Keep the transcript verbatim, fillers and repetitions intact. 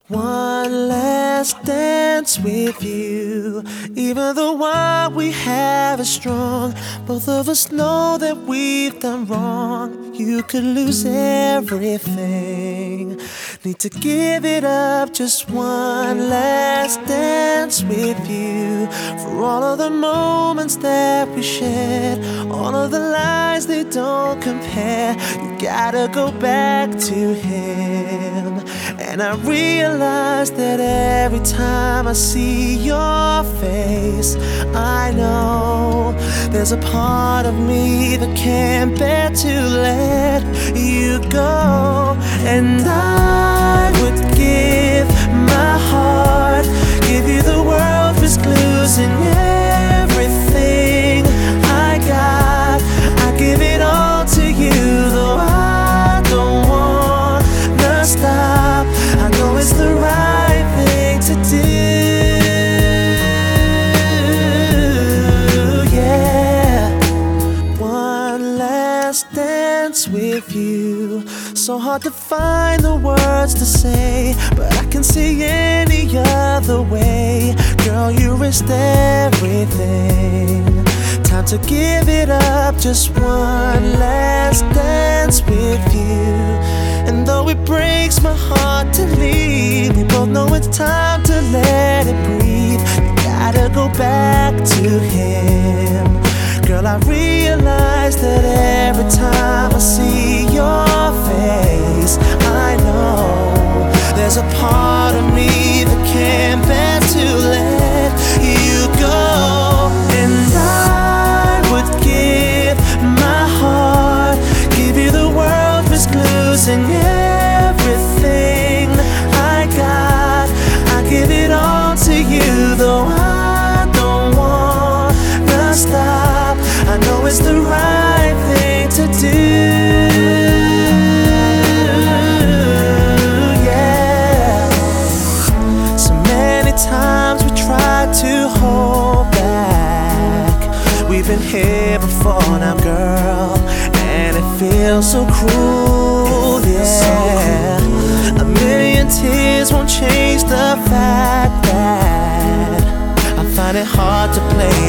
One last dance with you. Even though what we have is strong, both of us know that we've done wrong. You could lose everything. Need to give it up. Just one last dance with you. For all of the moments that we shared, all of the lies they don't compare. You gotta go back to him. And I realize that every time I see your face, I know there's a part of me that can't bear to let you go. And I would give my heart, give you the world, risk losing everything I got. I give it all to you, though I don't wanna stop. I know it's the right thing to do, yeah. One last dance with you. So hard to find the words to say, but I can see any other way. Girl, you risked everything. Time to give it up. Just one last dance with you. And though it breaks my heart to leave, we both know it's time to let it breathe. You gotta go back to him. Girl, I realize that every time I see your face, I know there's a part of me that can't bear to let you go. And I would give my heart, give you the world, risk losing everything I got. I give it all to you, though I don't wanna stop. I know it's the right thing to do, yeah. So many times we tried to hold back. We've been here before now, girl, and it feels so cruel, yeah. A million tears won't change the fact that I find it hard to play